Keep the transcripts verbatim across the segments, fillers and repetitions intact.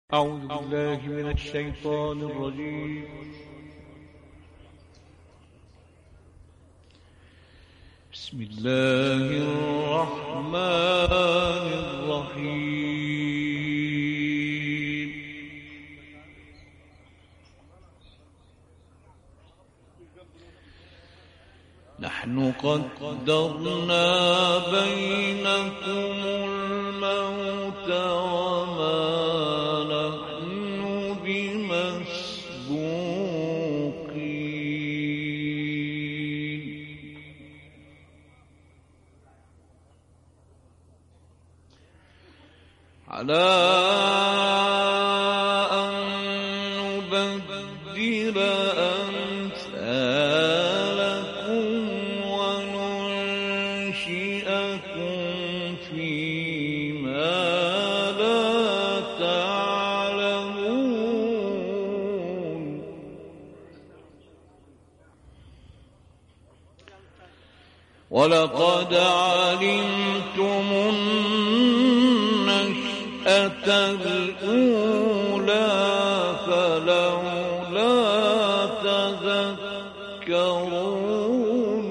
أعوذ بالله من الشيطان الرجيم. بسم الله الرحمن الرحيم. نحن قدرنا بينكم الموت وما نحن بمسبوقين على أن نبدل أمثالكم وننشئكم فيما لا تعلمون. ولقد علمتم النشأة الأولى فلولا تذكرون.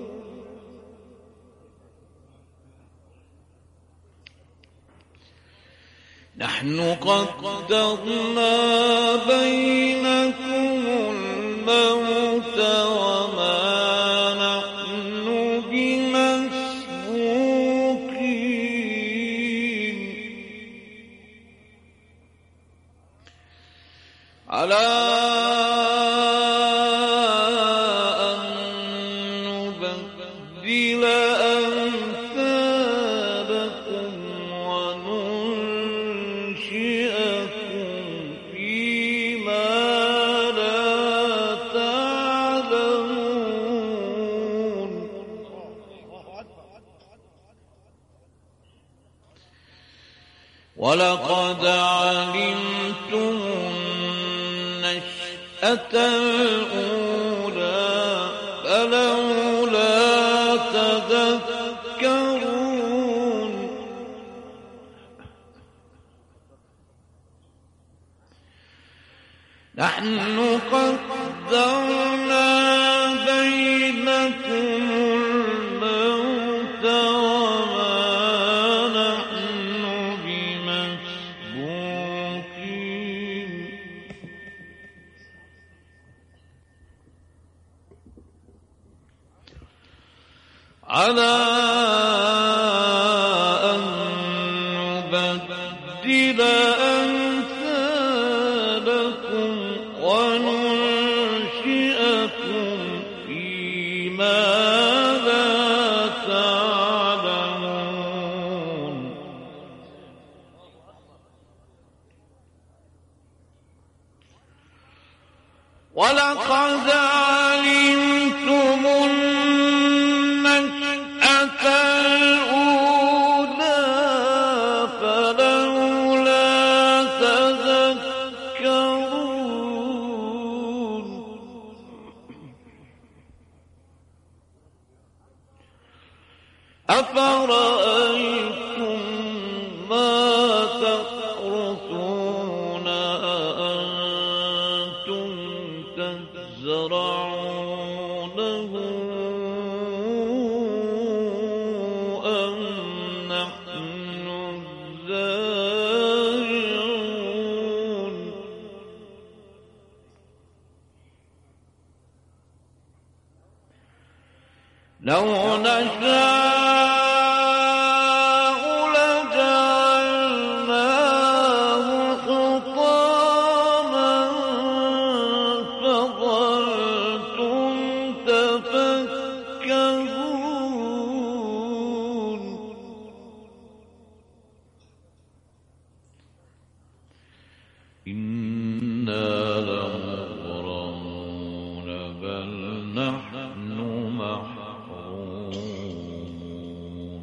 نحن قدرنا بينكم الموت وما نحن بمسبوقين على أن نبدل أمثالكم وننشئكم فيما لا تعلمون. ولقد علمتم النشأة الأولى فلولا تذكرون. نحن قدرنا بينكم الموت وما نحن بمسبوقين على أن نبدل أمثالكم وننشئكم فيما لا تعلمون. ولقد علمتم النشأة الأولى فلولا تذكرون. أفرأيتم ما تحرثون أأنتم تزرعونه أم نحن الزارعون. لو نشاء لجعلناه حطاما فظلتم تفكرون. إنا لمغرمون بل نحن محرومون.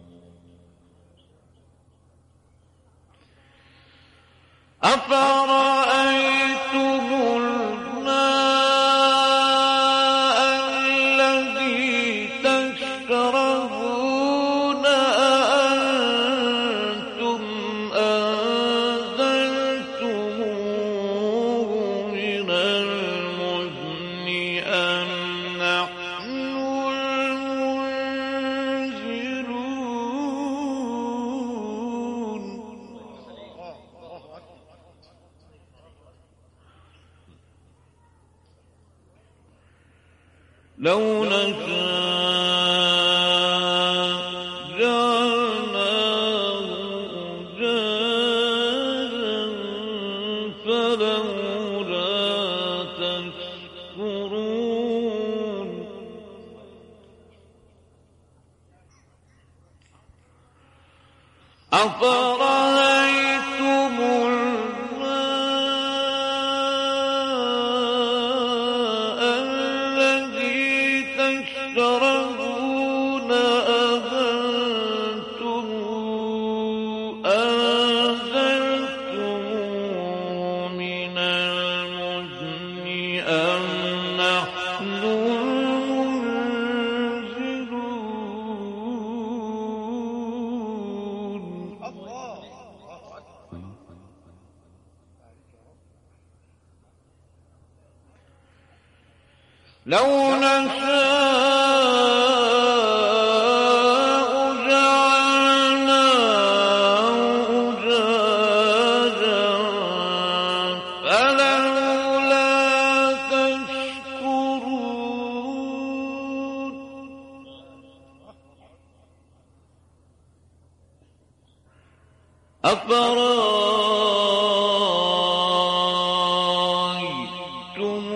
أفرأيتم الماء الذي تشربون أأنتم أنزلتم لو نشاء جعلناه أجاجا فلولا تشكرون أفرأيتم الماء الذي تشربون أأنتم أنزلتموه من المزن أم نحن لو نشاء جعلناه أجاجا فلولا تشكرون أفرأيتم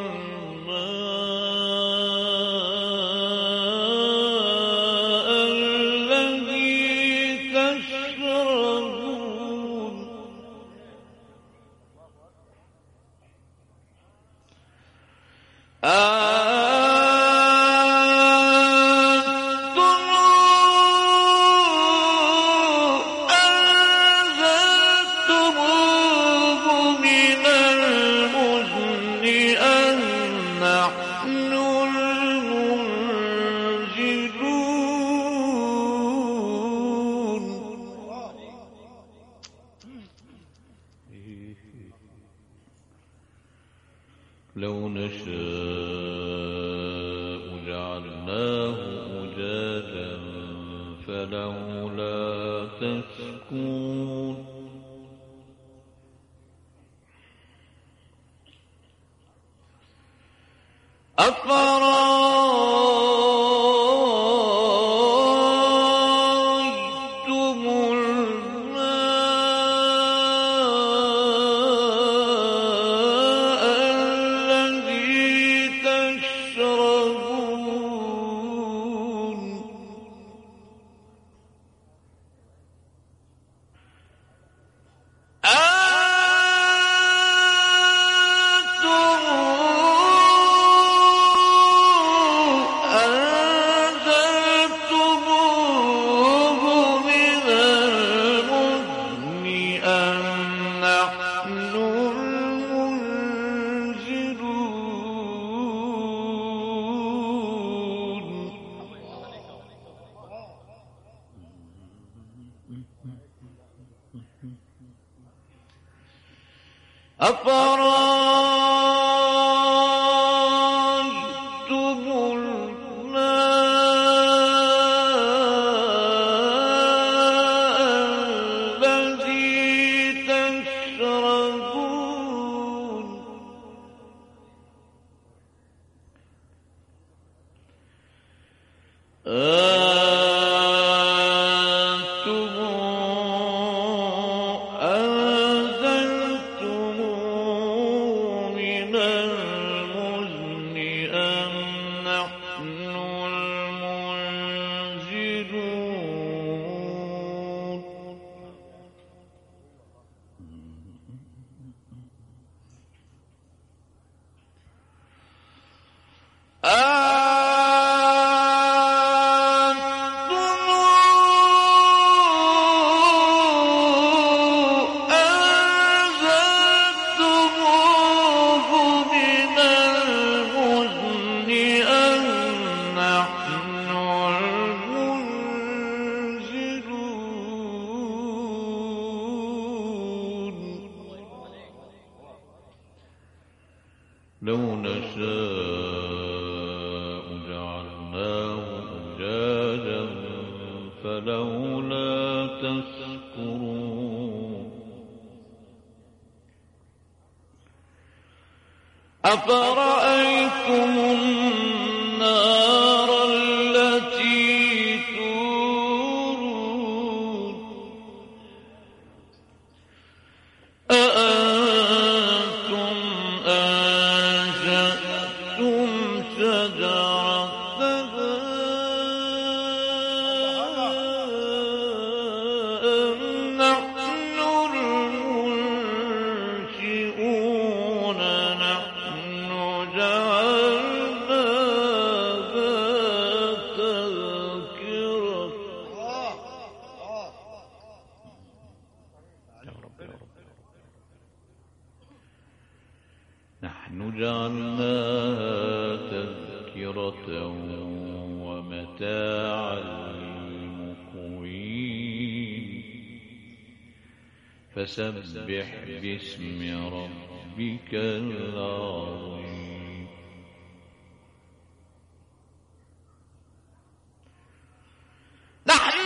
لو نشاء جعلناه أجاجا فلولا تشكرون أفرأيتم الماء الذي تشربون أفرأيتم الماء الذي تشربون أأنتم أنزلتموه من المزن أم نحن المنزلون لو نشاء جعلناه أجاجا فلولا تشكرون أفرأيتم النار نحن جعلناها تذكرة ومتاعا للمقوين فسبح باسم ربك العظيم. نحن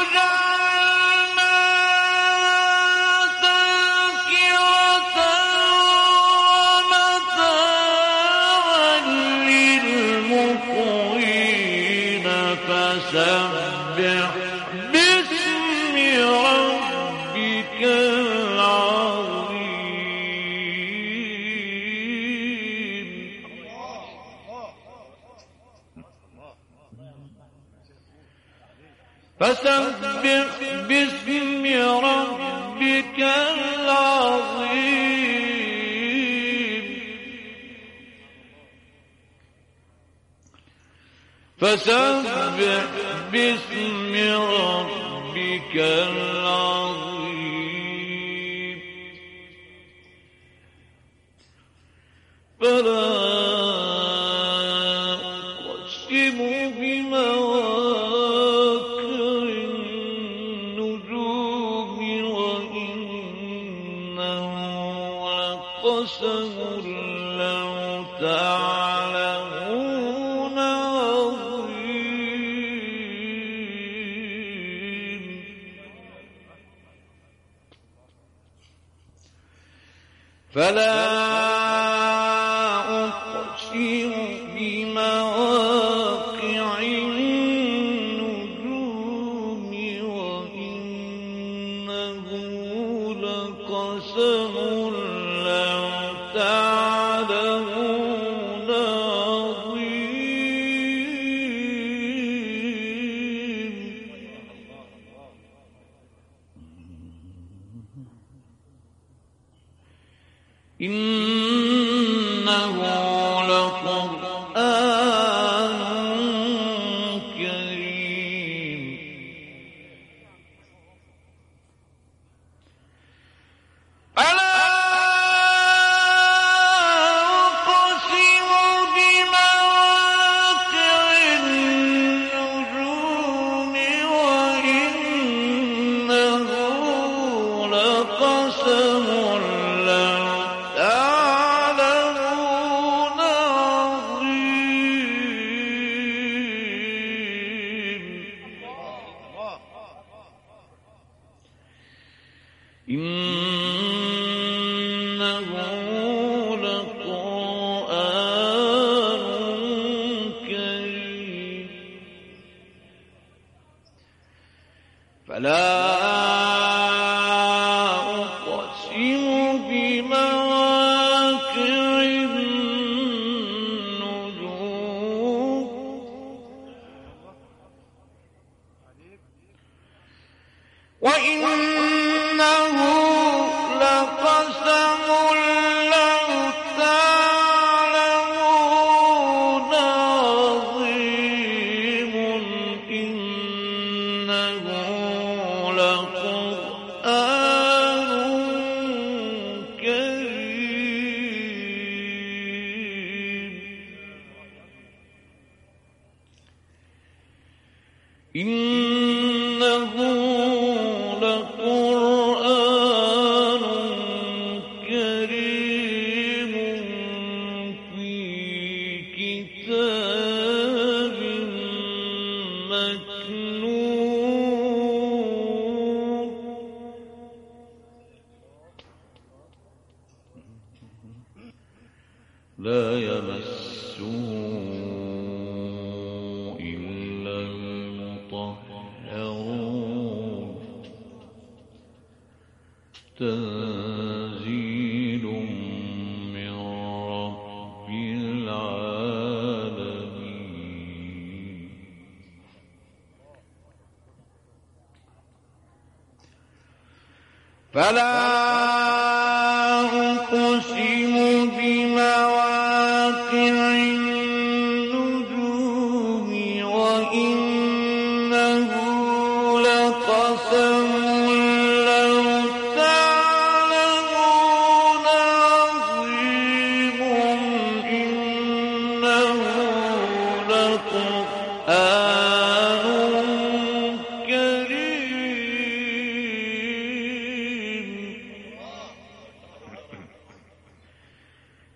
فسبح باسم ربك العظيم. فسبح باسم ربك العظيم. فسبح باسم ربك العظيم. فلا أقسم بمواقع النجوم وإنه لقسم لو تعلمون عظيم. فلا أقسم بمواقع النجوم وإنه لقسم لو تعلمون عظيم. إنه لقرآن كريم. فلا أقسم بمواقع النجوم وإنه لقسم إنه لقرآن كريم. فلا أقسم بمواقع النجوم وإنه لقسم لو تعلمون عظيم. إنه لقرآن كريم. إنه لقرآن كريم في كتاب مكنون. لا يمسه إلا المطهرون. تنزيل من رب العالمين. فلا أقسم بمواقع النجوم وإنه لقسم لو تعلمون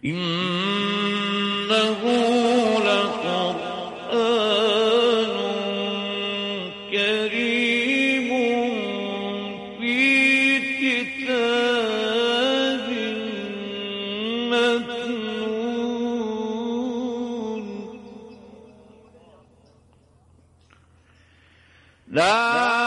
إنه لقرآن كريم في كتاب مكنون لا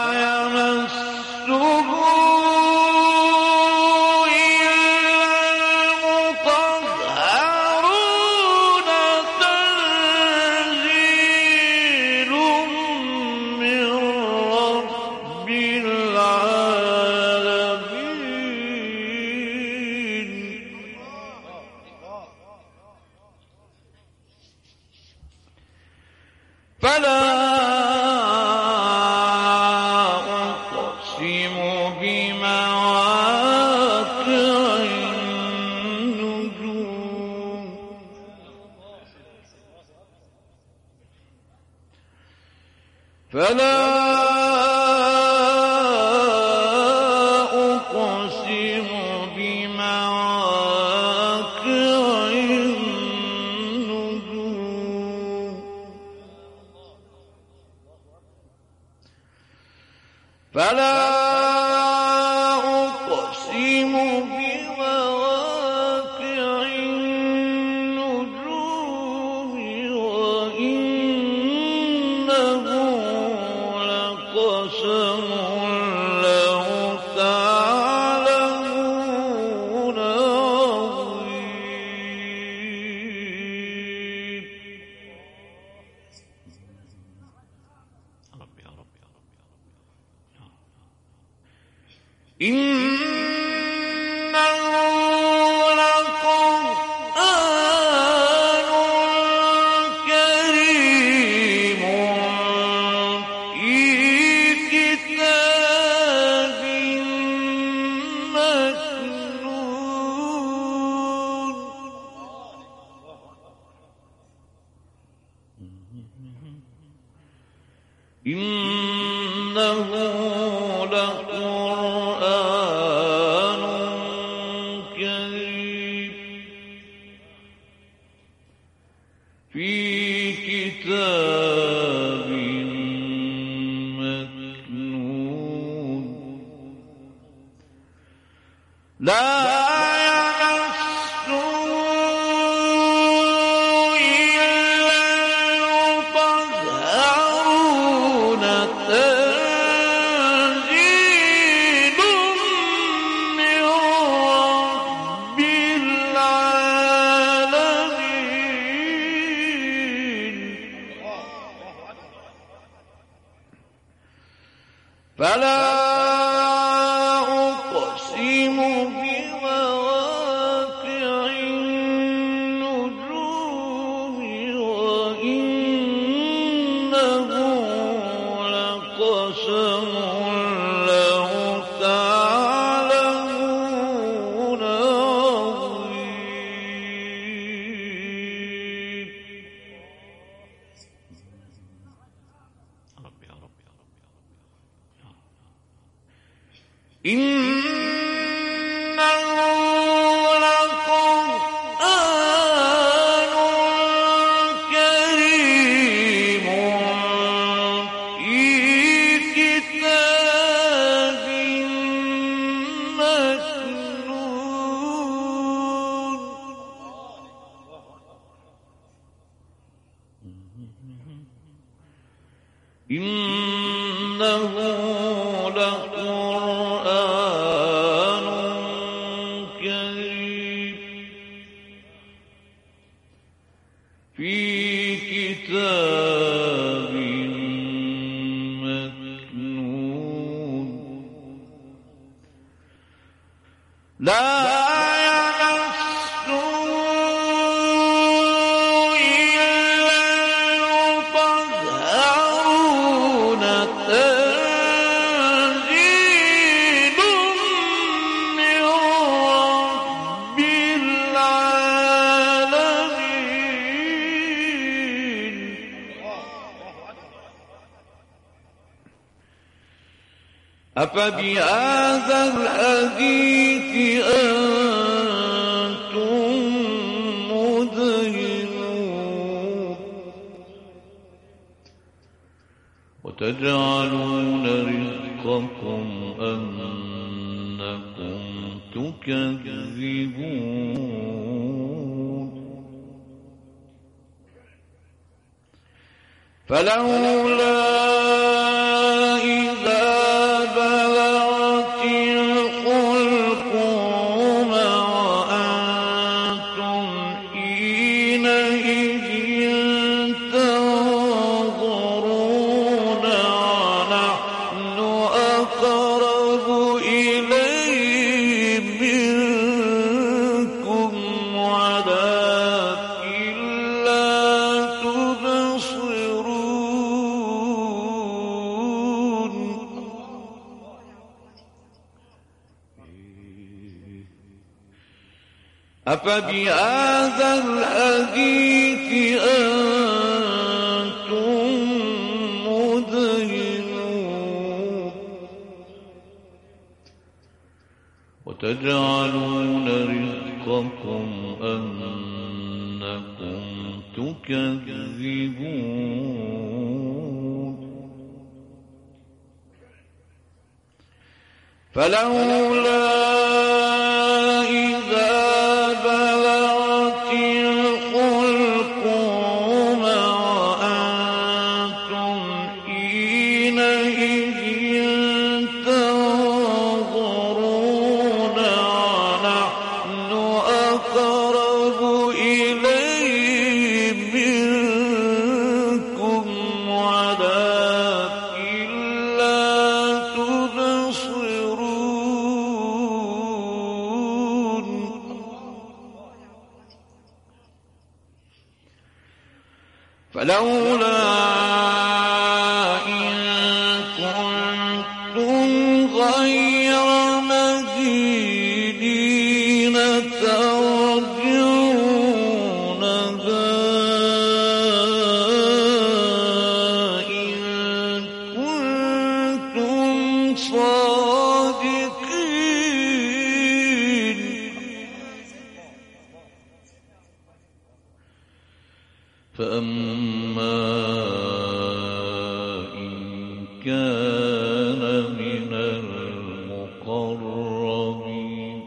فلا أقسم بمواقع النجوم فلا أقسم بمواقع النجوم فلا أقسم بمواقع النجوم وإنه لقسم لو تعلمون عظيم. ربي يا ربي يا ربي إنه لقرآن كريم في كتاب مكنون إنه لقرآن كريم في كتاب مكنون لا فلا أقسم بمواقع النجوم وإنه لقسم لو تعلمون عظيم. ربي يا ربي يا ربي إنه لقرآن كريم في كتاب مكنون إنه لقرآن كريم في كتاب مكنون لا أفبهذا الحديث أنتم تكذبون فلولا إذا بلغت الحلقوم وأنتم حينئذ تنظرون ونحن أقرب إليه منكم ولكن لا تبصرون أفبهذا الحديث أنتم مدهنون وتجعلون رزقكم أنكم تكذبون فلولا إذا بلغت الحلقوم وأنتم حينئذ تنظرون ونحن أقرب إليه منكم ولكن لا تبصرون فلولا إن كنتم غير مدينين ترجعونها إن كنتم صادقين فأما إن كان من المقربين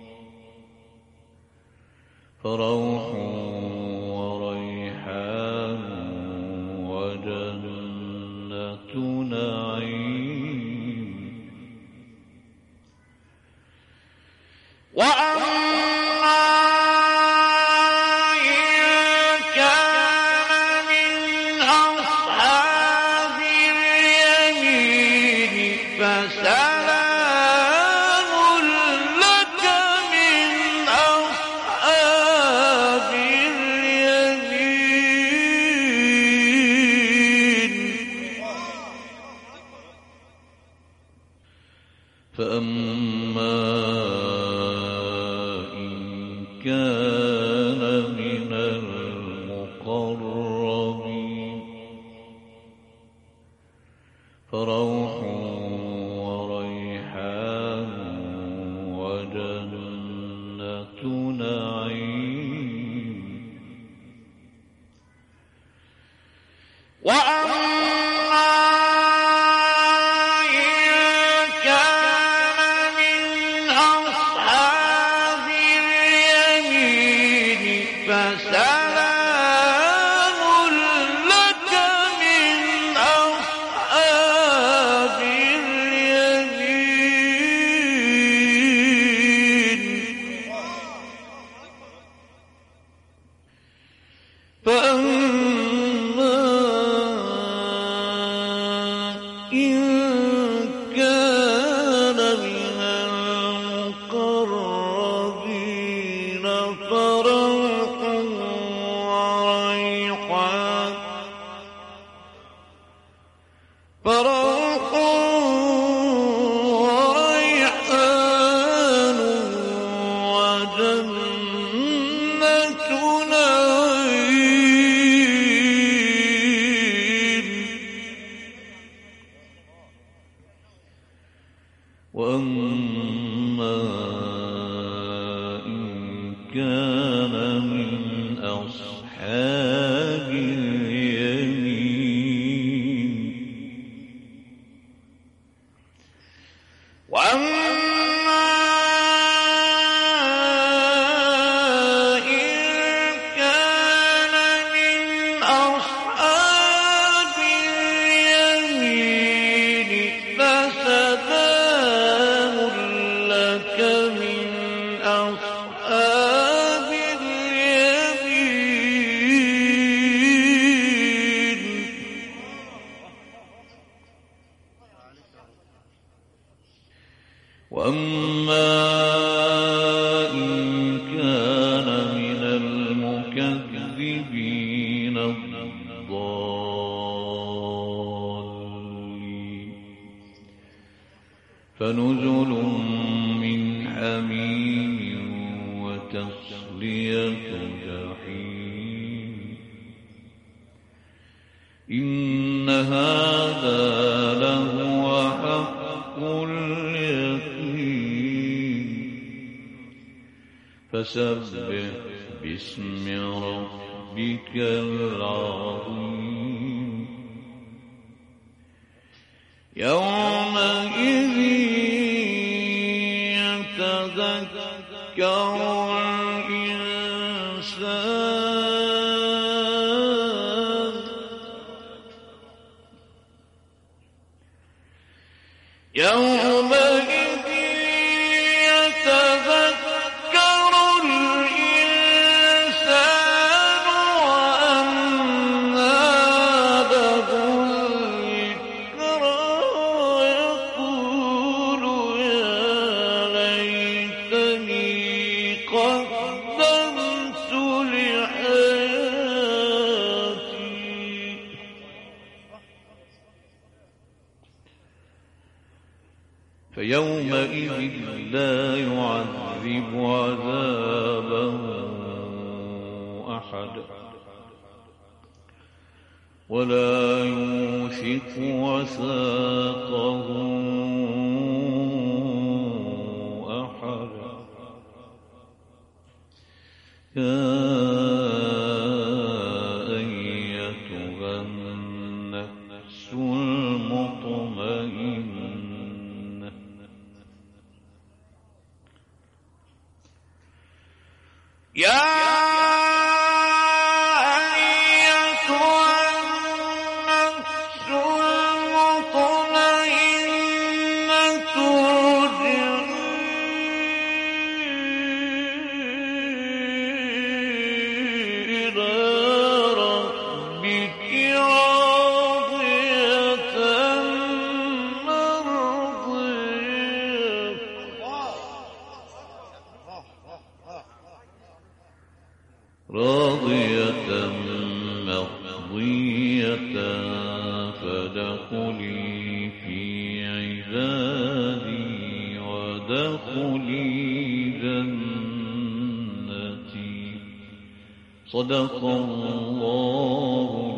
فروح وريحان وجنة نعيم وأما إن كان من أصحاب اليمين فسلام لك من أصحاب اليمين فأما إن كان من المقربين فروح وريحان وجنة نعيم وأما إن كان من أصحاب اليمين فسلام لك من أصحاب اليمين فأما إن كان من المقربين فروح وريحان فروح وريحان وجنة نعيم وأما إن كان من أصحاب اليمين وأما من أصحاب اليمين وأما إن كان من المكذبين الضالين فنزل من حميم وتصلية جحيم إن هذا لهو حق اليقين فسبح باسم ربك العظيم يومئذ يتذكر الإنسان يومئذ يتذكر الإنسان وأنى له الذكرى يقول يا ليتني قدمت لحياتي فيومئذ لا يعذب عذابه أحد ولا يوثق وثاقه أحد يا أيتها النفس المطمئنة يا أيتها النفس المطمئنة ارجعي إلى ربك راضية مرضية راضية مرضية فادخلي في عبادي وادخلي جنتي صدق الله